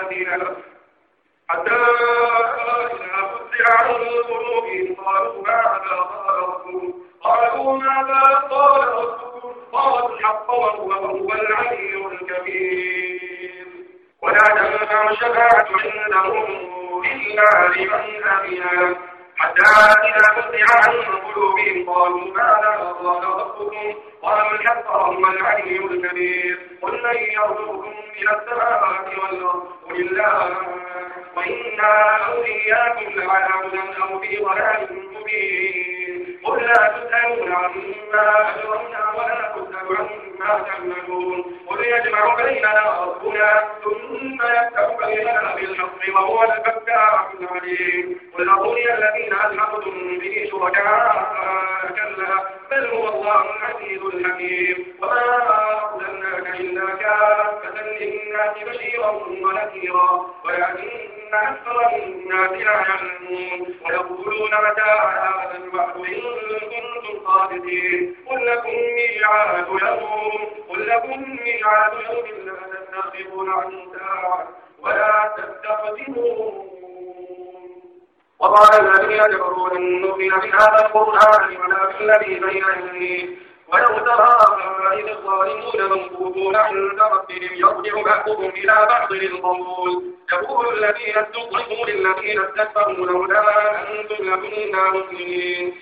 الذين له حتى إذا فزع عن قلوبهم قالوا ماذا قال ربكم قالوا ماذا قال ربكم قالوا الحق وهو العلي الكبير ولا تنفع الشفاعة عندهم إلا لمن أذن حتى إذا فزع عن قلوبهم قالوا ماذا قال ربكم قالوا الحق وهو العلي الكبير قل من يرزقكم من السماوات والأرض قل الله وإنا أو إياكم لعلى هدى أو في ضلال مبين قل لا تسألون عما أجرمنا ولا تسأل عما تعملون قل يجمع بيننا ربنا ثم يفتح بيننا بالحق وهو الفتاح العليم قل أروني الذين ألحقتم به شركاء كلا بل هو الله العزيز الحكيم وما أرسلناك إلا كافة للناس بشيرا ونذيرا ولكن أكثر الناس لا يعلمون ويقولون متى هذا الوعد إن كنتم صادقين قل لكم ميعاد يوم لا تستأخرون عن ساعة ولا تستقدمون وقال الذين كفروا لن نؤمن بهذا القرآن ولا بالذي بين يديه ولو ترى إذ الظالمون منكوبون عند ربهم يرجع بعضهم إلى بعض القول يقول الذين استضعفوا للذين استكبروا لولا أنتم لكنا مؤمنين